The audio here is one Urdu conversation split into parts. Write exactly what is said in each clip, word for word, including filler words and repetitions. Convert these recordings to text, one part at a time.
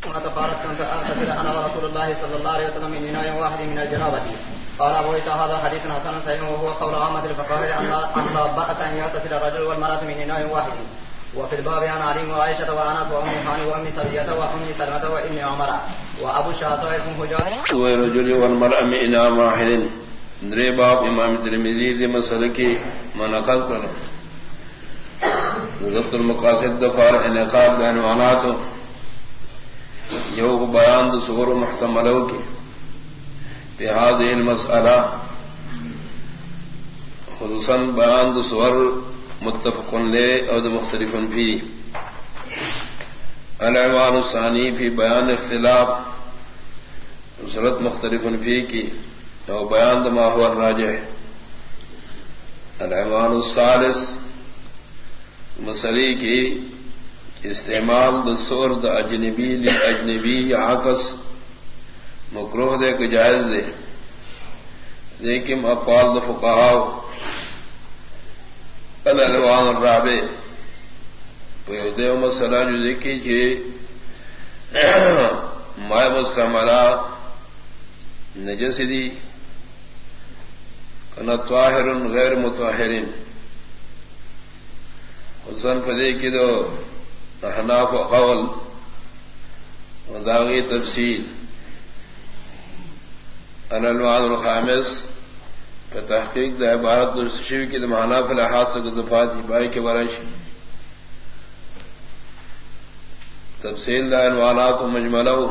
قالت كنت أغتسل أنا ورسول الله صلى الله عليه وسلم من إناء واحد من الجنابة. قال أبو عيسى هذا حديث حسن صحيح وهو قول عامة الفقهاء أن لا بأس أن يغتسل الرجل والمرأة من إناء واحد. وفي الباب عن علي وعائشة وأنس وأم هاني وأم سرية وأم سلمة وابن عمر وأبو الشعثاء اسمه جابر. والرجل والمرأة من إناء واحد. درے باب امام ترمذی دی مسئلہ کی منعقد کرو ضبط المقاصد دفار انعقاد عنوانات جو بیان دو صور محتملوں کی فی هذه المسئلہ خصوصا بیان دو صور متفق لے اور مختلف فی العنوان الثانی فی بیان اختلاف صورت مختلف فی کی اور بیان ما هو الراجح. العنوان الثالث مسئلے کی استعمال دسور د اجنبی لاجنبی عکس مکروہ دے کہ جائز دے لیکن اقوال د فقہاء. العنوان الرابع پہ مسئلہ جو ذکر کہ ما مستعملہ نجس دی انا طاہر غیر مطہر حسن فدے کی دو احناف و قول وداغی تفصیل. العنوان الخامس پر تحقیق دا عبارت درستشوی کی دو احناف الحاد سے دفات بائی کے برش تفصیل دا عنوانات مجملو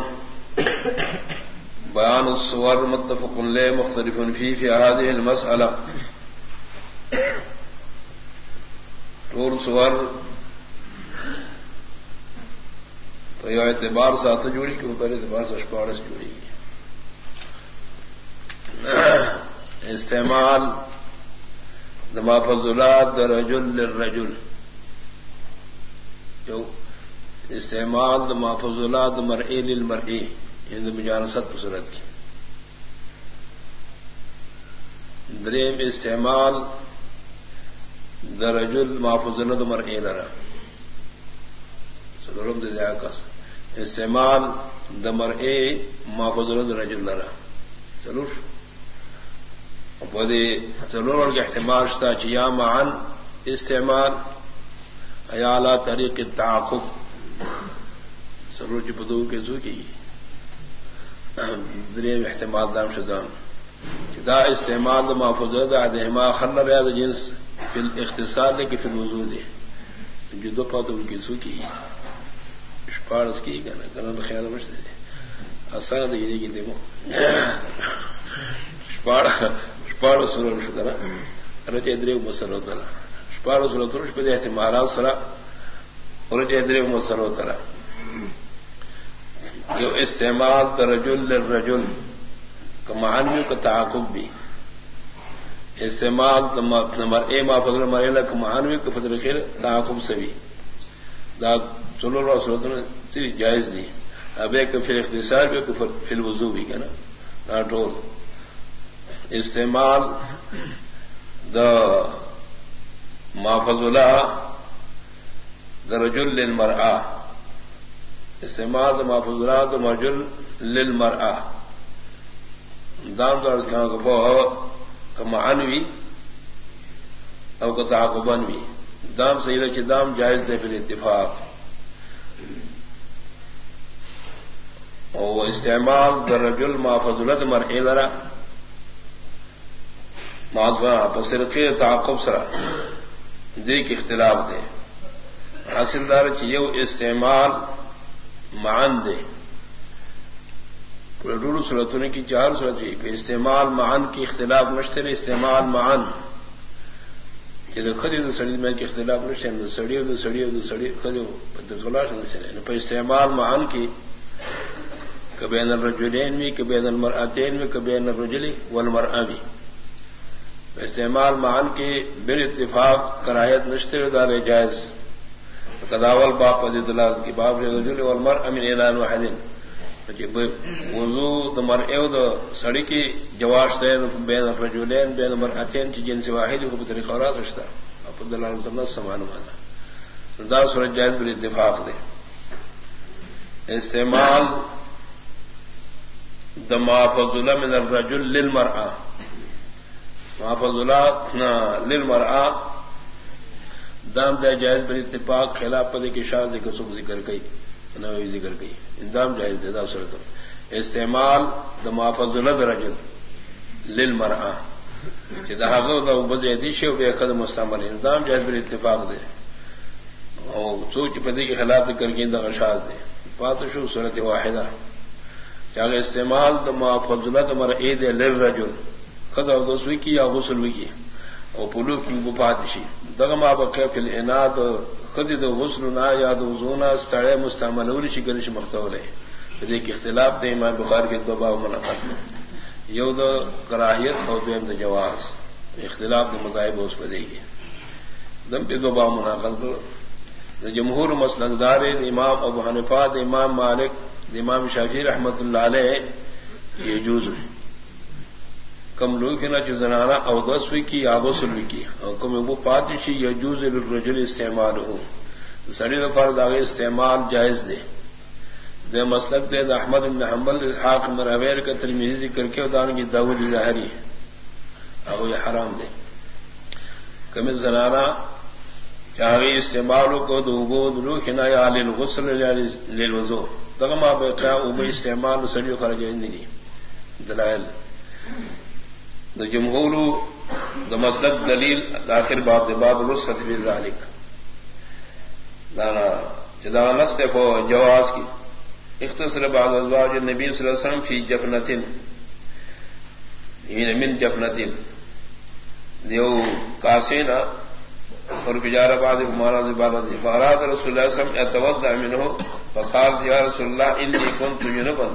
بیان الصور متفق لے مختلف فی فی هذه المسئلہ. طور صور تو یہ اعتبار ساتھ جوڑی کہ اوپر اعتبار سے اشپاڑس جوڑی استعمال دما فضلات در رجل للرجل جو استعمال دما فضلات مرئی للمرئی ہند مجانست صورت کی. دریم استعمال درجل محفوظ مرئی لرا سلورم دیا کس استعمال دمرئی محفوظ رجل لرا سلور بدے سلور کے احتمال شتا چیا معن استعمال عیالا طریق التعاقب سلور کی بدو کے زو کی دریم احتمال دام شدام دا استعمال محفوظ دہما خلر ریاض جنس فی الاختصار لے کہ فی الوجود ہے جو دو پاتوں کی سو کی اشپارس کی کہنا کرنا خیال مشتے تھے آسان یہ کہ دیکھو اشپار سورم شکرا رجع دریو مسلو ترا اشپار سورم ترش پہ احتمالات سرا رجع دریو مسلو ترا جو استعمال ترجل للرجل کمعنوی کا تعاقب بھی استعمال مرئے ما فضل مرئلہ کمعنوی کا فضل خیر تعاقب سے بھی دا چلو اللہ صورت میں جائز دی. اب ایک پھر اختصار بھی فی الوضو بھی کہنا نا ٹول استعمال دا ما فضلہ دا رجل للمرآ استعمال ما فضلات مرجل للمرآ دام دار کمعنوی او کا تعاقبانوی دام سیدہ چی دام جائز دے فی الاتفاق. او استعمال در رجل ما فضلت مرئی لرا پسرقی تعاقب سرا دیکھ اختلاف دے حاصل دار چی یو استعمال معن دے ڈوڑو صورتوں کی چار صورت پہ استعمال معن کی اختلاف مشتر استعمال معن خدی سڑی میں کے اختلاف مشتر سڑی سڑی سڑی خدی پہ استعمال معن کی کبین الرجلین بھی کبین المرأتین بھی کبین الرجل والمرأة بھی استعمال معن کی بال اتفاق کرایت مشتر دار جائز کداول باپ پدی دلالت کی باب رجل والمرأة من اعلان واحد وضو دمر ایو دو سڑی کی جواش دین بین الرجلین بین المرأتین چی جنس واحد کو بطریق اورات رشتا اپا دلالت اللہ سمانو مادا دا سورج جائز بل اتفاق دے. استعمال دما فضل من الرجل للمرأة ما فضلات للمرأة دام دے جائز پر اتفاق خلاف پدے کی شاذ ذکر سب ذکر کئی نووی ذکر کئی اندام جائز دے دا صورت استعمال دما فضل الرجل للمرأة جدا حقو دا بزیدی شو بے قد مستعمل اندام جائز پر اتفاق دے اور سوچ پدے کے خلاف ذکر کی دا شاذ دے فاتشو صورت واحدہ چاہے استعمال دما فضلت مرئی دے للرجل خدا دوسوی کی یا غسل وی کی او پلو کی گپاتشی دغما بکیف الاناد خد دو غسل نا یا دو زونا استڑے مستعمل اور شی گنش مختولے دے کہ اختلاف دے امام بخاری کے دو باب مناقض یو دو کراہیت اور دویم دو جواز اختلاف دے مذاہب اس پہ دے گی دم پہ دو باب مناقض جمہور مسلک دار امام ابو حنیفہ امام مالک امام شافعی رحمت اللہ علیہ یہ جوز کم لوگ نہ جو زنانہ او دسوی کی یا غسل کی اور کم وہ پاتشی یجوز للرجل استعمال ہو سڑی دفعہ داغے استعمال جائز دے دے مسلک دے احمد بن حنبل اسحاق بن راہویہ کا ترمذی ذکر کے دان کی داؤد ظاہری او یہ حرام دے کم زنانہ چاہے استعمال کو دو بود روح نہ یا للغسل للوضوء دغما بقا او استعمال سڑی خرج نہیں دلائل دا جمہور دا مسلک دلیل آخر باب دے باب رسخت فی ذالک دانا جدا نستے کو جواز کی اختصر بعض ازواج النبی صلی اللہ علیہ وسلم فی جفنتن یعنی من جفنتن دیو کاسینا اور بجارہ بعض ہمارا زبانہ دی فاراد رسول اللہ صلی اللہ علیہ وسلم اتوضع منہ فقال یا رسول اللہ انی کنت جنبا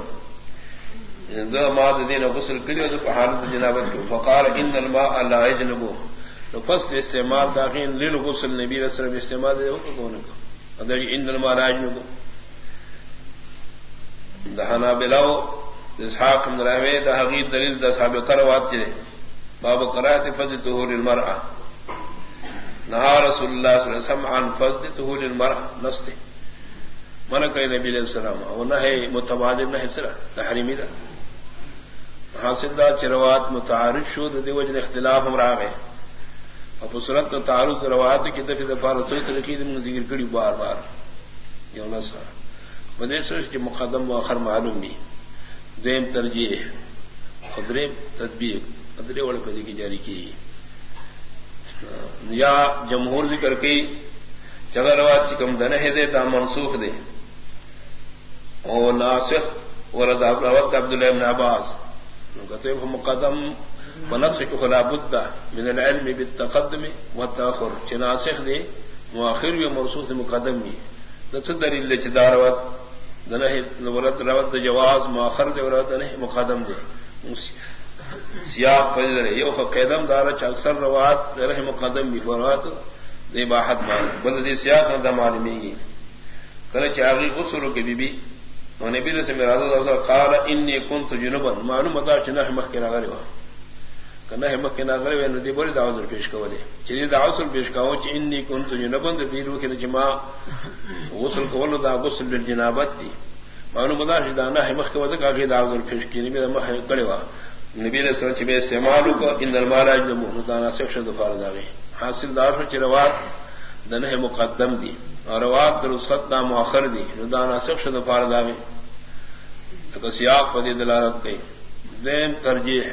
ماد دین غسل کری تو حالت جنابت کو فقال ان الماء لا يجنبه تو فست استعمال داخل للغسل نبی صلی اللہ علیہ وسلم استعمال دے کو کون کو ادر ان الماء لا يجنبه دہنا بلاو اسحاق بن راہویہ دا حقیق دلیل دا سابقہ روایت ہے باب قرات فضل طهور المرأة نہا رسول اللہ صلی اللہ علیہ وسلم عن فضل طهور المرأة نستے منع کرے نبی علیہ السلام اور نہ ہے متبادل نہ ہے سرا تحریمی دا حاصل دا چروات متعارف شو دے وجہ اختلاف ہم راغ ہے اب صورت تعارف روایت کی دفعہ دفعہ رسول تلقید من ذکر کری بار بار یہ نسا بدے سوچ کہ مقدم و آخر معلوم بھی دیم ترجیح خدریم تطبیق ادرے والے پدی کی جاری کی یا جمہور ذکر کی جگہ روایت کی کم دنہ دے تا منسوخ دے اور ناسخ ورد روایت عبداللہ بن عباس کہتے ہیں مقدم ونسخ خلا بد من العلم بالتقدم والتاخر چناسخ دے مؤخر بھی منسوخ دے مقدم بھی دس دلیل چدا روایت دنہ ورد روایت جواز مؤخر دے ورد دنہ مقدم دے سیاق پدر یہ قیدم دار اکثر روایت رہ مقدم بھی روایت دے باحد مان بل دے سیاق نہ معلومی گی کل چاغی غسل کے بی بی اور نبی نے سے میرا دا قال انی کنت جنبا معلوم دا چنہ مخ کے نغرے وا کنا مخ کے نغرے و ندی بڑی دعوت پیش کولے چنی دعوت پیش کاو چ انی کنت جنبا دی روح کے جما غسل کول دا غسل بالجنابت دی معلوم دا شدانہ مخ کے ودا کہ دعوت پیش کی نبی مخ کڑے وا نبی نے سوچ میں استعمال کو ان المال مہدانا سخشد فرض ہے حاصل دار چ روات دنہ مقدم دی اور روات درست دا مؤخر دی دانا سخشد فرض ہے تو سیاق پر دلالت کی دین ترجیح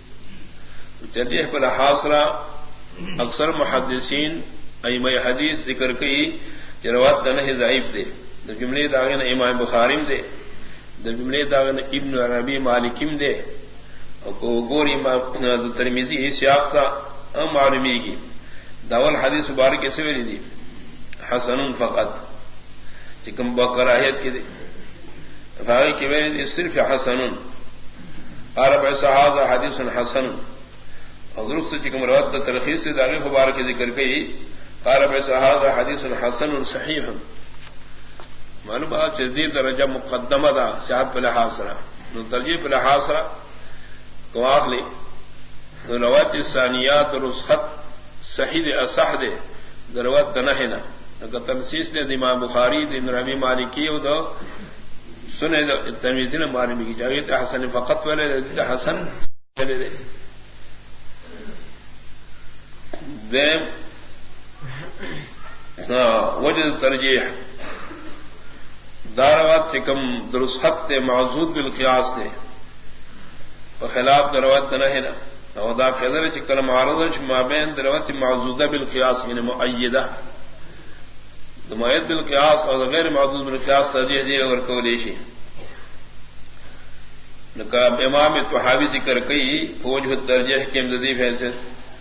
ترجیح پر حاصلہ اکثر محدثین ائمہ حدیث ذکر کی کہ روات دنہ ضعیف دے جملے داغن امام بخاری دے جملے داغن ابن عربی مالکیم دے کو گوری ترمذی سیاق تھا ام معلومی کی داول حدیث مبارک کیسے ویلی دی حسن فقط چکم بکراہیت کی دی فاہی کی ویلی دی صرف حسن عرب صحابہ حدیث حسن اور درست چکم روایت ترخیص سے داغی مبارک ذکر کی عرب صحابہ حدیث حسن صحیح معلوم بات جدید درجہ مقدمہ دا صحت پہ لحاظ رہا ترجیح پہ لحاظ رہا تو آخلی روایت ثانیات رسخت صحیح اصح دے روایت نہنا اگر تنسیس نے امام بخاری دن ربی مالکی دو سنے تمیزی نے مارے بھی کی چاہیے تو حسن فقط والے حسن دے دیم وجہ ترجیح داروات چکم درست معذود بالقیاس دے خلاف دروات نہ ہے نا دا فیدر چکل معارض مابین دروات معذودہ بالقیاس یعنی مؤیدہ مؤید بالقیاس اور غیر معذود بالقیاس ترجیح دی اور کولیشی نکا امام طحاوی ذکر کئی وجہ ترجیح کی امدادی حیثیت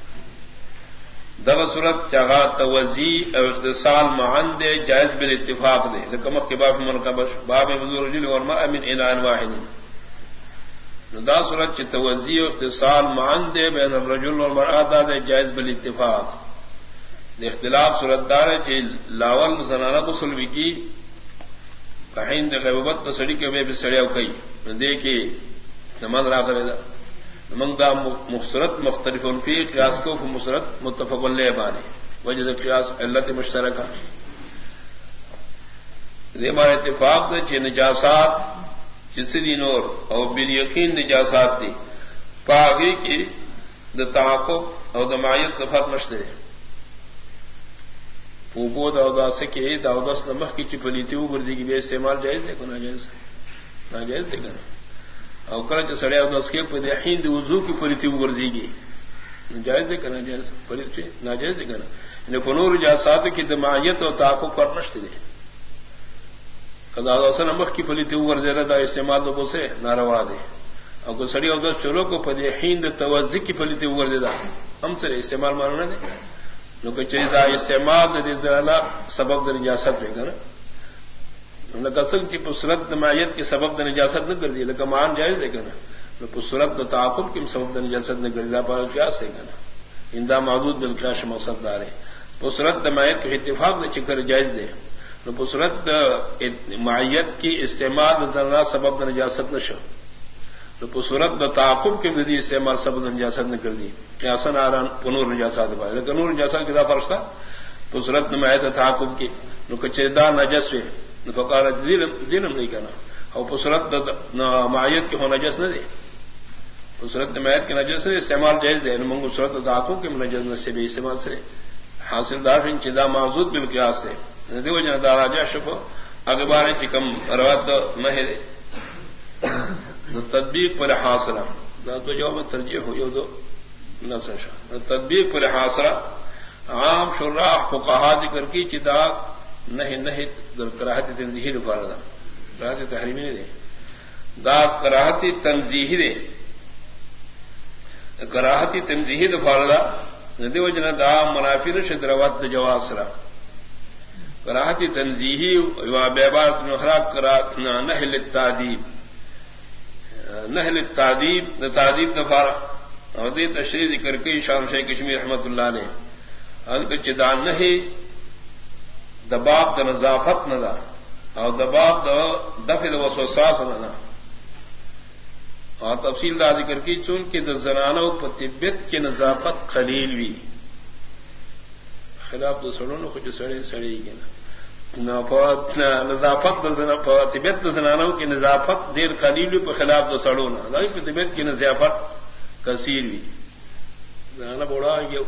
دب صورت چاہا توزی اور اختصال معن دے جائز بالاتفاق دے لکم کے باب منقبش باب حضور رجل ورما من انان واحد دا صورت چ توزی اور اختصال معن دے بین الرجل والمرأة دے جائز بالاتفاق دے اختلاف صورت دار ہے لاول زنانہ غسل بھی کی کہیں دے غیبت تسڑی کے میں بھی سڑیاو کئی دے کہ نماز را کرے دا منگ دا مخصرت مختلف فی قیاس کو مصرت متفق علیہ بانی وجہ قیاس علت مشترکہ دے بار اتفاق دے چھ نجاسات جسدی نور اور بالیقین نجاسات دی پاگی کی دا تعاقب اور دمائیت صفات مشتر پوپو دا دا سکے دا دس نمخ کی چپلیتی ہو گردی کی بے استعمال جائز دے کو ناجائز ناجائز دے گا او کله سړی او داس کې په دې حین د وضو کې پریتی وګرځيږي جائز دي کنه جائز پریتی ناجائز دي کنه نه په نور جاسات کې د معیت او تعاقب پر نشته دي کدا اصل مخ کې پریتی وګرځي دا استعمال د بوسه ناروا دي او کو سړی او داس چلو کو په دې حین د توزی کې پریتی وګرځي دا هم سره استعمال مانونه دي نو که چې دا استعمال د دې زړه سبب د نجاست دی کنه لکسل کی پسرت دمایت کے سبب د نجاست نہ کر دی لکہ مان جائز ہے کنا نو پسرت د تعاقب کے سبب د نجاست نہ کر دی پر قیاس ہے کنا اندا معدود بالقیاس مقصد دار ہے پسرت دمایت کے اتفاق نے چکر جائز دے نو پسرت معیت کی استعمال ذرا سبب د نجاست نہ شو نو پسرت د تعاقب کے دی استعمال سبب د نجاست نہ کر دی قیاسن اران پنور نجاست ہے لیکن نور نجاست کی دا فرض تھا پسرت دمایت تعاقب کی نو کچدا نجس ہے فقال دینم نہیں کہنا اور پسرت معیت کے ہو نجس نہ دے پسرت معیت کے نجس سے استعمال جائز دے منگو سرت داخوں کے نجس نہ سے بھی استعمال سے حاصل دار چدا معذود بالقیاس سے دیو جن داراجا شف اخبار چکم روات نہ ہے تطبیق پر حاصلہ تو جواب ترجیح ہو یہ دو نہ سنشا تطبیق پر حاصلہ عام شراح فقہا ذکر کی چدا نہیں نہیں کراہتی تنزیہی دفارا دا کراہتی تحریمی نہیں دے دا کراہتی تنزیہی دے کراہتی تنزیہی دفارا دا ندی وجنہ دا منافی رشد روات دا جواز سرا کراہتی تنزیہی بیبارت نخراق کراہت نحل التعدیب نحل التعدیب دا تعدیب دفارا اور دی تشریح ذکر کی شام شیخ کشمیر رحمت اللہ نے اذکر چدا نہیں دباب د نظافت نہ دا اور دباب د دفع د وسوسات نہ دا اور تفصیل دا ذکر کی چون کہ د زنانو په طبیعت کی نظافت خلیل وی خلاف دو سړونو خو چې سړی سړی کنا نو په نظافت د زنانو په طبیعت د زنانو کی نظافت ډیر خلیل په خلاف دو سړونو دا په طبیعت کی نظافت کثیر وی زنانه بوڑا یو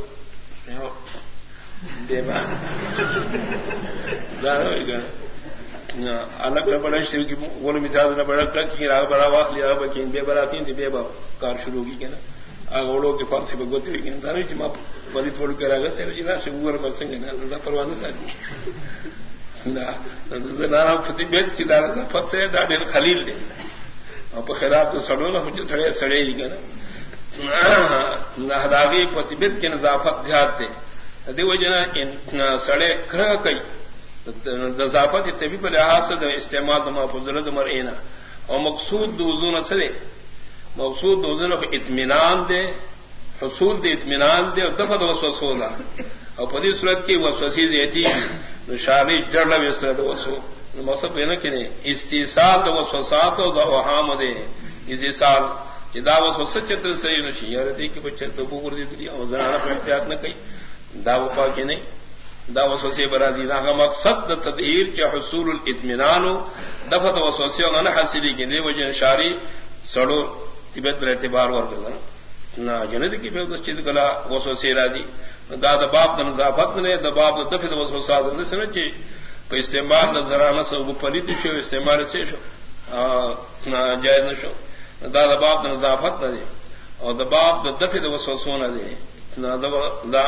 الگ نہ بڑا شیر کی بولے مزاج نہ بڑا کی راہ بڑا واس لیا بکین بے براتی تھی بے کار شروع کی کہ نا آگوڑوں کے پاس سے بگوتی ہوئی کہ تھا ماں بلی تھوڑ کر گا سر جی نا شور بک سنگ نا پروانہ ساتھی نارا فتی بیت کی دار فت سے ڈاڈے خلیل دے اور خیرات تو سڑو نہ کچھ تھڑے سڑے ہی کہ نا نہ پتیبت کی نظافت زیاد دے دیو جنا سڑے کھڑا کئی نظافت طبی پر لحاظ سے استعمال دما فضلت مرئینا اور مقصود دوزون سرے مقصود دوزون کو اطمینان دے حصول دے اطمینان دے اور دفع وسوسو دا اور پدی صورت کی وسوسی دیتی نشانی جڑ لو اس طرح وسو مقصد ہے نا کہ استیصال دو وسوسات و اوہام دے استیصال جدا وسوسہ چتر سری نشی یار دی کہ بچے تو بوگر دی دی اور زنانہ پر احتیاط نہ کئی دا وپا کے نہیں دا وسوسے برادی نہ مقصد تطہیر کے حصول الاطمینان دفت وسوسے نہ حاصلی کی دے وجہ شاری سڑو طبیعت پر اعتبار ور کرنا نہ جنت کی پھر چیز گلا وسوسے راضی دا دباب نظافت نے دباب دفت وسوسات نے سمجھے پہ استعمال نظرانہ سب پلیت شو استعمال سے شو جائز نہ شو دا دباب نظافت نہ دے اور دباب دفت وسوسوں نہ دے نہ دا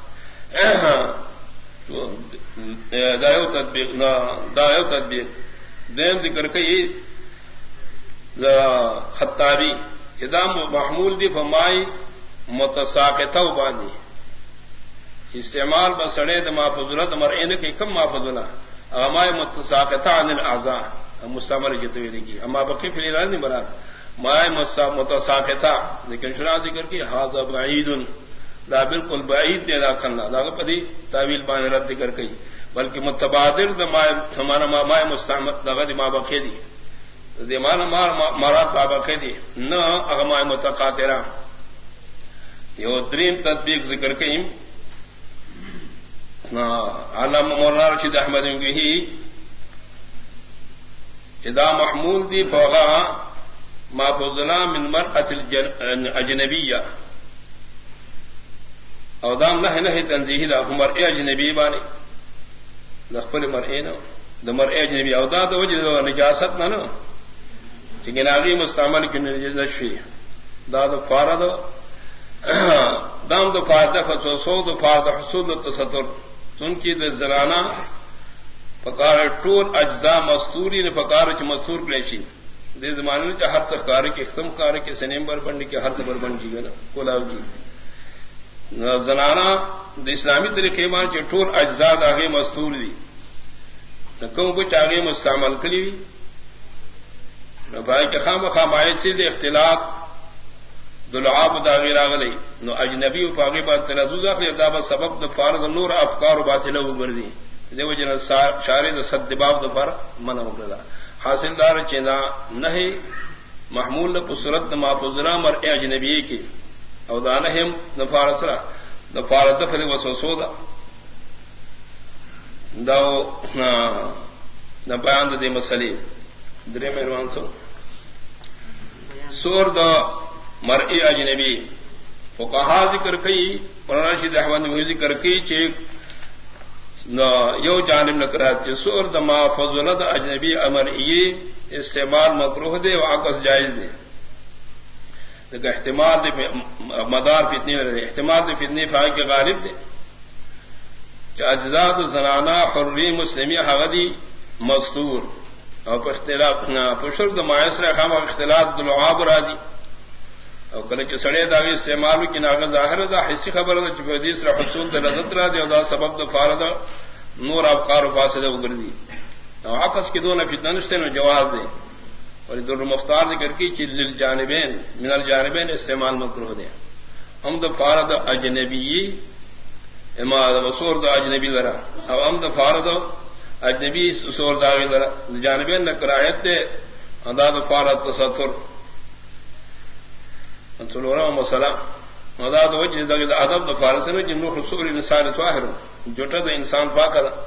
دایو تطبیق نہ دایو تطبیق دیم ذکر کئی خطابی ادام محمول دی فمائی متساقطہ بانی استعمال بسڑے دما فضلت مرئین کی کم ما فضلہ امائے متساقطہ عن الاعضاء مستعمل جتوی لگی اما بقی فی الارض نہیں مراد مائے متساقطہ لیکن شرع ذکر کی حاضر بعید دا بالکل بعید دے دا کھنا دا پدی تعویل بان رد ذکر کئی بلکہ متبادر دا مانا مائے مستعمل دا دی ما بقی دی دی مانا مراد ما بقی دی نا اغمائے متقاترہ یہ دریم تطبیق ذکر کئی علامہ مولانا رشید احمد بھی اذا محمول دی فوقا ما فضلا من مرأة الاجنبیہ او دام نہ نہ تنزیہ دا مرء اجنبی بانی دخل مرء نو دا مرء اجنبی او دا تو وجہ نجاست نہ نو لیکن اگے مستعمل کی نجاست شی دا دا فارد دام دا فارد فسو دا فارد حصول التستر ان کی زنانہ پکار ٹول اجزاء مستوری نے پکار چ مستور کلیشی دے زمانے چ ہر سکار کے ختم کار کے سنمبر بنڈ کے ہر سبر بن جی گنا کولاو جی زنانہ د اسلامی طریقے مان چ ٹول اجزاء آگے مستور دی نکم کچھ آگے مستعمل کلی بھائی کے خام خام آئے سے اختلاط دلعاب داغیر آگلئی نو اجنبی و پاگی بات تنازوز اخلی ادابت سبب دا فارد نور افکار و باطلہ و گردی دیو جنہ شاری دا صد دباب دا فار منع مکرلا حاصل دار چینا نہی محمول پسرت دا مافوزرہ مرء اجنبی کی او دا نہم دا فارسرہ دا فارد دا فلی وسوسو دا دا بیان دا دی مسئلی درے مہروان سو سور دا مرئی اجنبی فقہا ذکر کئی مولانا رشید احمد نے ذکر کئی چیک یو جانب نکرات چی سور دما فضلت اجنبی امرئی استعمال مکروہ دے و عکس جائز دے لیکن احتمال دے مدار فتنی دے احتمال دے فتنی فاق کے غالب دے چی اجزاد زنانہ حری مسلمی حغدی مستور اور پشر دمائسر خام اختلاط دلعاب راضی او کله چې سړی دا وی استعمالو کې ناغه ظاهر دا حسی خبره ده چې په دې سره حصول د لذت را دی او دا سبب د فارد نور افکار او فاسده وګرځي او عکس کې دونه فتنه نشته نو جواز دی اور در مختار ذکر کی چې للجانبین من الجانبین استعمال مکروه دی هم د فارد اجنبی اما د وصور د اجنبی لرا او هم د فارد اجنبی وصور دا لرا جانبین نکرایت ده ادا د فارد تستر انتظروا مسلام مداد وجه دغه ادب د فارسنه جنو رسول انسان طاهر جوټه د انسان پاک ده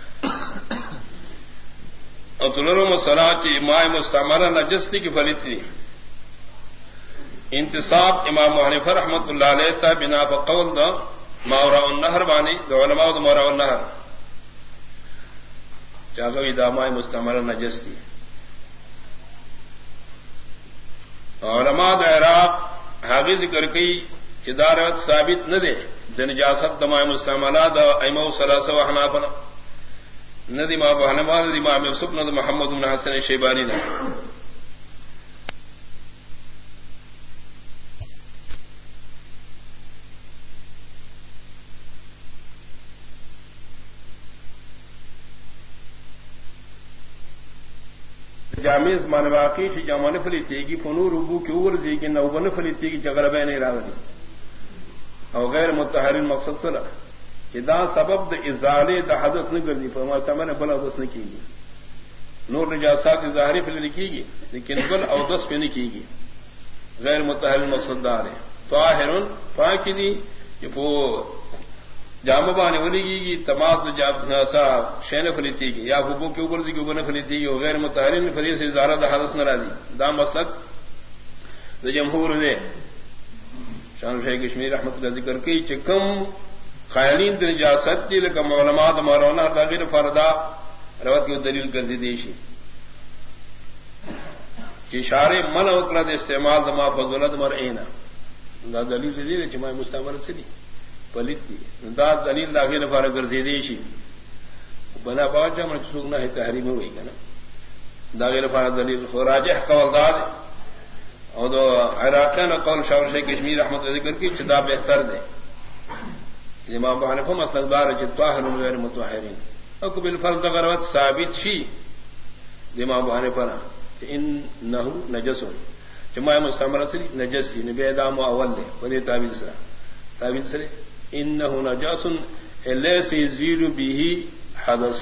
انتظروا مسلام چې ماء مستعمله نجس دي کی فلیت دي انتصاب امام حنیفه رحمت الله علیه تا بنا په قول دا ماورا النهر باندې د علماء د ماورا النهر چاغوی دا ماء مستعمله نجس دي علماء د عراق حاغی ذکر کئی کہ دارت ثابت نہ دے دنجاست دمائے مستعملہ دا ایمو ثلاثہ و حنافنا ندی ما بحنما ندی ما یوسف ندی محمد بن حسن شیبانی نے جامع زمان واقعی چھ جامع فلی تیگی فنور ابو کی اور دی کہ نو بن فلی تیگی جغربے نہیں راہ دی او غیر متحرن مقصد تلا کہ دا سبب د ازالے د حدث نہ گردی فرماتا میں نے بلا حدث نہ کیگی نور نجاسات ظاہری فلی کیگی لیکن بل او دس پہ نہیں کیگی غیر متحرن مقصد دار ہے طاہر پاکی دی کہ وہ جامع بانے ولی کی تماس شین فلیتی کی یا حبو کے اوپر کی اوپر فلیتی کی غیر متحرین فلی سے زارہ دا حدث نرازی دا مسلک دا جمہور دے شان شیخ کشمیر رحمت اللہ ذکر کی چکم خیالین در نجاست دی لکم علماء دا مولانا دا غیر فردا روت کی دلیل کر دی دیشی کہ اشارے من وکلا دا استعمال دا ما فضولت مرئینا دا دلیل دی دی چمائے مستعملت سے دی پلت دی دا دلیل داخل نفار گرزی دیشی بنا باوجہ من سوگنا ہے تحریم ہوئی کنا داخل نفار دلیل راجح قول داد اور دو عراقیان قول شاور شیخ کشمیر رحمت اللہ ذکر کی چدا بہتر دے امام ابو حنیفہ مسلک دار چ طاہر غیر مطہرین او بالفرض غروت ثابت شی امام ابو حنیفہ انه نجس جمع مستعمل سے نجس نبی ادم اول دے ودی تعبیر سرا تعبیر سرے انه نجس الیس یزیل به حدث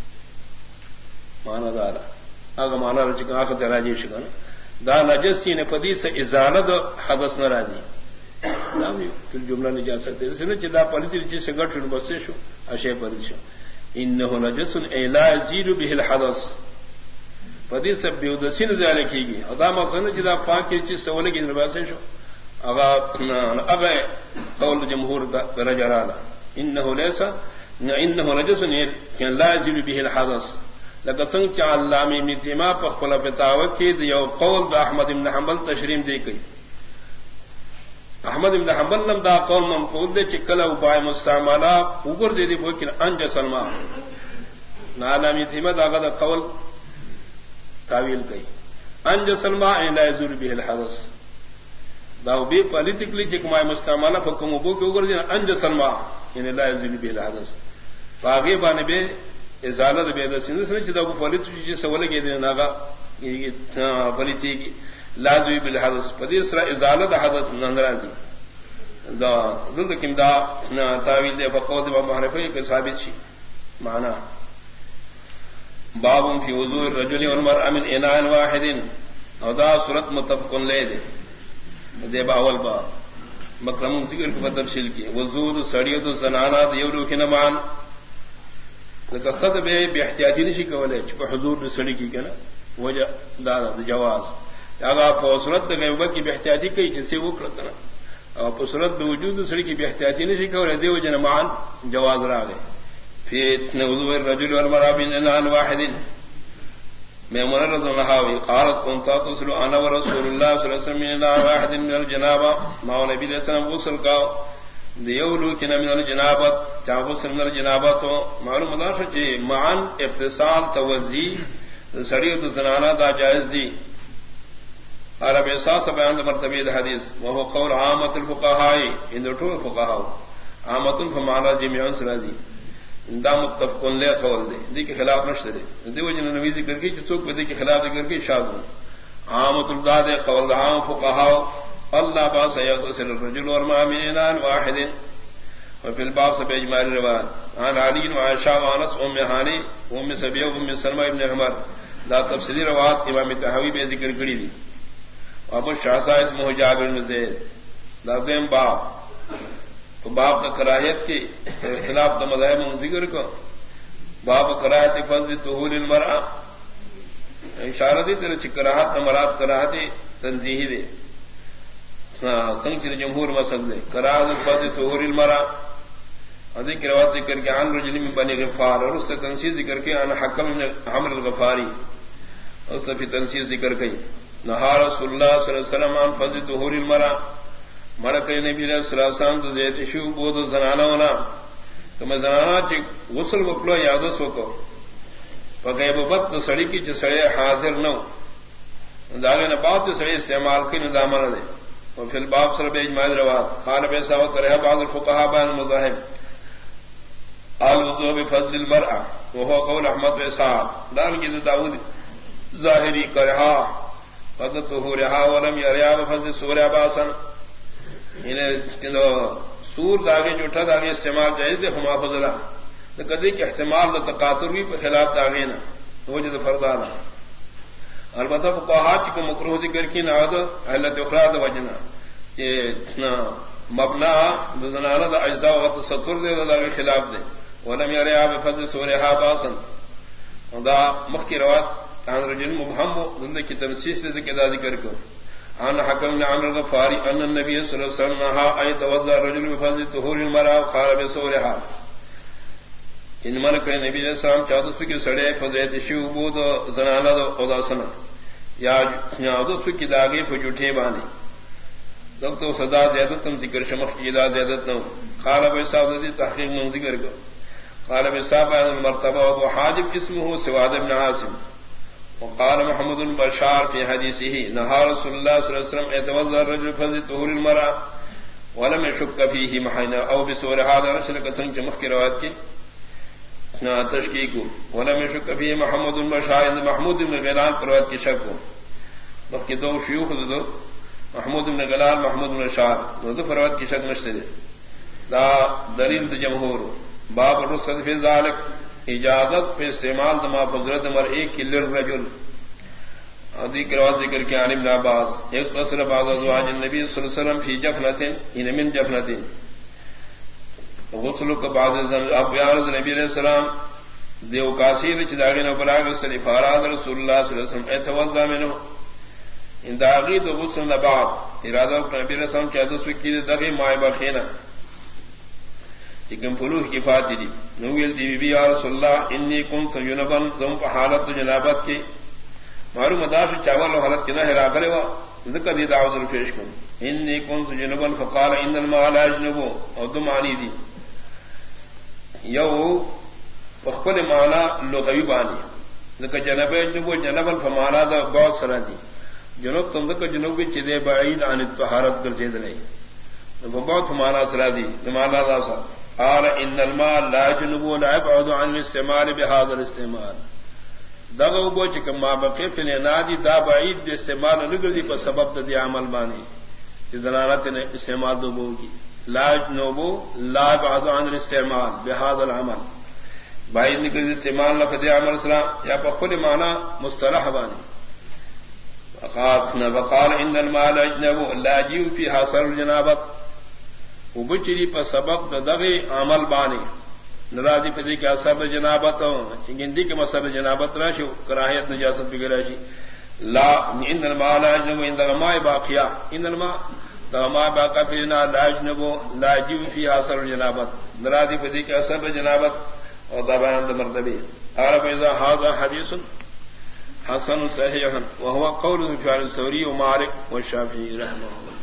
معنی دار اگر معنی رچ کا اخ دراجی شگن دا نجس نے پدی سے ازالت حدث ناراضی نامی پھر جملہ نجاست ہے اس نے جدا پلیتی چیز سے گٹھ بسے شو اشے پلیت شو انه نجس الا یزیل به الحدث پدی سے بیودسین زالے کی گی ادا مقصد جدا پاک کی چیز سے ولے کی نباسے شو اغا اغا قول جمہور درجہ رالا انه ليس انه نجس لا يزيل به الحدث لقد سنت علامہ ابن تیمیہ پخلا فتاوی کی یو قول دا احمد بن حنبل تشریح دی گئی احمد بن حنبل لم دا قول منقول دے چکلا وبای مستعملہ اوپر دے دی بوکن انج سلمہ علامہ ابن تیمیہ دا دا قول تعویل گئی انج سلمہ لا يزيل به الحدث داو بی پالیٹیکلی جکمائے مستعملہ فکم ابو کے اوپر دین انج سلمہ یعنی لا يزيل به الحدث باغی بانے بے ازالت بے دسین سے جدا کو پالیٹیکلی جس سوال کے دین ناغا پالیٹی کی لا يزيل به الحدث پدی سرا ازالت حدث نندرازی دا ذل کیم دا تعویل دے فقود ابو حنیفہ کے ثابت شی معنی باب فی وضوء الرجل والمرأة من اناء واحد او دا صورت متفق لے دے دے باول با مکرم ذکر کو تفصیل کی وضوء سڑیت زنانات یولو کے نمان کہ خطب بے احتیاطی نہیں کولے چ حضور سڑی کی کنا وجہ دا جواز اگر آپ صورت غیبت کی بے احتیاطی کئی جس سے وہ کرتا نا اور صورت وجود سڑی کی بے احتیاطی نہیں کولے دے وجہ نمان جواز را گئے في وضوء الرجل والمرأة من إناء واحد ميمونة رضي الله عنها قالت كنت أغتسل أنا ورسول الله صلى الله عليه وسلم من إناء واحد من الجنابة مع النبي صلى الله عليه وسلم غسل کا دیولو کنا من الجنابة غسل من الجنابة معلوم داشت کہ معن اغتسال توضی سڑیت زنانہ دا جائز دی عرب احساس بیان مرتبہ حدیث وهو قول عامة الفقهاء ان طول الفقهاء عامة فمعنى جميع سرازی دا متفق لے قول دے دی کے خلاف نشتے دے دی وجہ نبی ذکر کی جو چوک دی کے خلاف ذکر کی شاذ عامۃ الداد قول عام فقهاء اللہ باس یغسل الرجل والماء من اناء واحد وفي الباب سے اجماع روایت عن علی وعائشہ وانس ام ہانی ام سبیہ ام سلمہ ابن عمر دا تفصیلی روایت امام طحاوی بھی ذکر کری دی ابو شاہسا اسمہ جابر بن زید دا دیم باب باب کا کراہیت کے خلاف دا مذاہب ذکر کو باب کراہت فضل طہور المرأة اشارہ دی تیرے چکراہت مراد کراہت تنزیہی دے سنگ چر جمہور مسل دے کراہت فضل طہور المرأة ذکر روایت ذکر کے عن رجل من بنی غفار اور اس سے تنسیح ذکر کے عن حکم بن حمر الغفاری اس سے تنسیح ذکر کی نہا رسول اللہ صلی اللہ علیہ وسلم عن فضل طہور المرأة مرک نبی علیہ السلام تو زیت شو بود زنانہ ہونا تو میں زنانہ چ غسل وکلو یادس وکو پگے بت سڑی کی چ سڑے حاضر نو داغے نہ بات سڑے استعمال کی نظام نہ دے اور پھر باب سر بیج ماذ روات قال بيسا وكره بعض الفقهاء بعض المذاهب الوضوء بفضل المرأة وهو قول احمد واسحاق دان کی داؤد ظاہری کرہا فضل طہورها ولم يرى بفضل سورہ باسن سور داغے جھوٹا داغے استعمال جائز دے ہما فضلہ تو کدی کہ احتمال دا تقاتر بھی خلاف داغے نا وجد فردانا البتہ فقہا چکو مکروہ ذکر کی ناد علت اخرى دا وجنا مبنا زنانہ دا اجزاء و تستر دے دا کے خلاف دے ولم يرى بفضل سورها باسن دا مخکی روات عن رجل مبهم ذل کی تنسیس دے کے ذکر کو عن حكم بن عمرو الغفاري ان النبي صلى الله عليه وسلم نهى ان يتوضا الرجل بفضل طهور المرأة وقال بسورها ان من کہ نبی علیہ السلام چاہتے سو کہ سڑے فضیلت شوبود زنانہ دا اوداسنا یا یاد سو کہ داغے فجوٹے بانے دکتو صدا زیادت تم ذکر شمخ کی دا زیادت نو قال ابو صاحب دی تحقیق من ذکر کو قال ابو صاحب المرتبہ و حاجب اسمه سواد بن عاصم وقال محمد بن بشار في حديثه نهى رسول الله صلى الله عليه وسلم يتوضا الرجل فضل طهور المرأة ولم يشك فيه محينا او بسور هذا رسل قسم کے مخ کی روایت کی تشکیق ولم يشك فيه محمد بن بشار محمود بن غیلان پر روایت کی شک مخ کے دو شیوخ دو محمود بن غیلان محمود بن بشار دو پر روایت کی شک نشتے دا دلیل جمہور باب الرخصة في ذلك اجازت پہ استعمال دما فضرت مرئی کی للرجل ادی کروا ذکر کیا عن ابن عباس ایک قصر بعض ازواج النبی صلی اللہ علیہ وسلم فی جفنۃ ان من جفنۃ غسل کا بعض ابیار نبی علیہ السلام دیو کاسیر چداغی نو براغ صلی فراد رسول اللہ صلی اللہ علیہ وسلم اتوضا منه ان داغی دو غسل بعد ارادہ نبی علیہ السلام کیا دس کی دغی ماء بخینا لیکن فلوح کی فاتی دی نویل دی بی یا رسول اللہ انی کنت جنبا زم پا حالت جنابت کی معلوم مداش چاول و حالت کی نہ ہرا کرے وا ذکر دی دعوت الفیش کن انی کنت جنبا فقال ان الماء لا يجنبو او دم عنی دی یو فخل معنی لغوی بانی ذکر جنب جنبو جنبا فمانا دا بہت سرا دی جنوب تم ذکر جنوبی چدے بعید عن الطہارت گرزید نہیں بہت معنی سرا دی معنی دا سا قال ان الماء لا يجنب ولا يبعد عن الاستعمال بهذا الاستعمال دغه بو چې کما بقي په نادي دا بعید د استعمال نګردي په سبب د دې عمل باندې چې زنانت نه استعمال دو بو کی لا يجنب لا يبعد عن الاستعمال بهذا العمل بعید نګردي استعمال نه په دې عمل سره یا په خپل معنی مصطلح باندې وقال وقال ان الماء لا يجنب لا يجيء في حاصل الجنابه وبچری پر سبب دغه عمل باندې ناراضی پدی کے اثر جنابت گندی کے مسئلہ جنابت راشو کراہیت نجاست بگڑا شی لا ان الماء لا يجنب ان الماء باقیا ان الماء الماء باقا بنا لا يجنب لا يجب في اثر جنابت ناراضی پدی کے اثر جنابت اور بیان مرتبہ قال فاذا هذا حديث حسن صحيح وهو قول سفيان الثوري ومالك والشافعي رحمه الله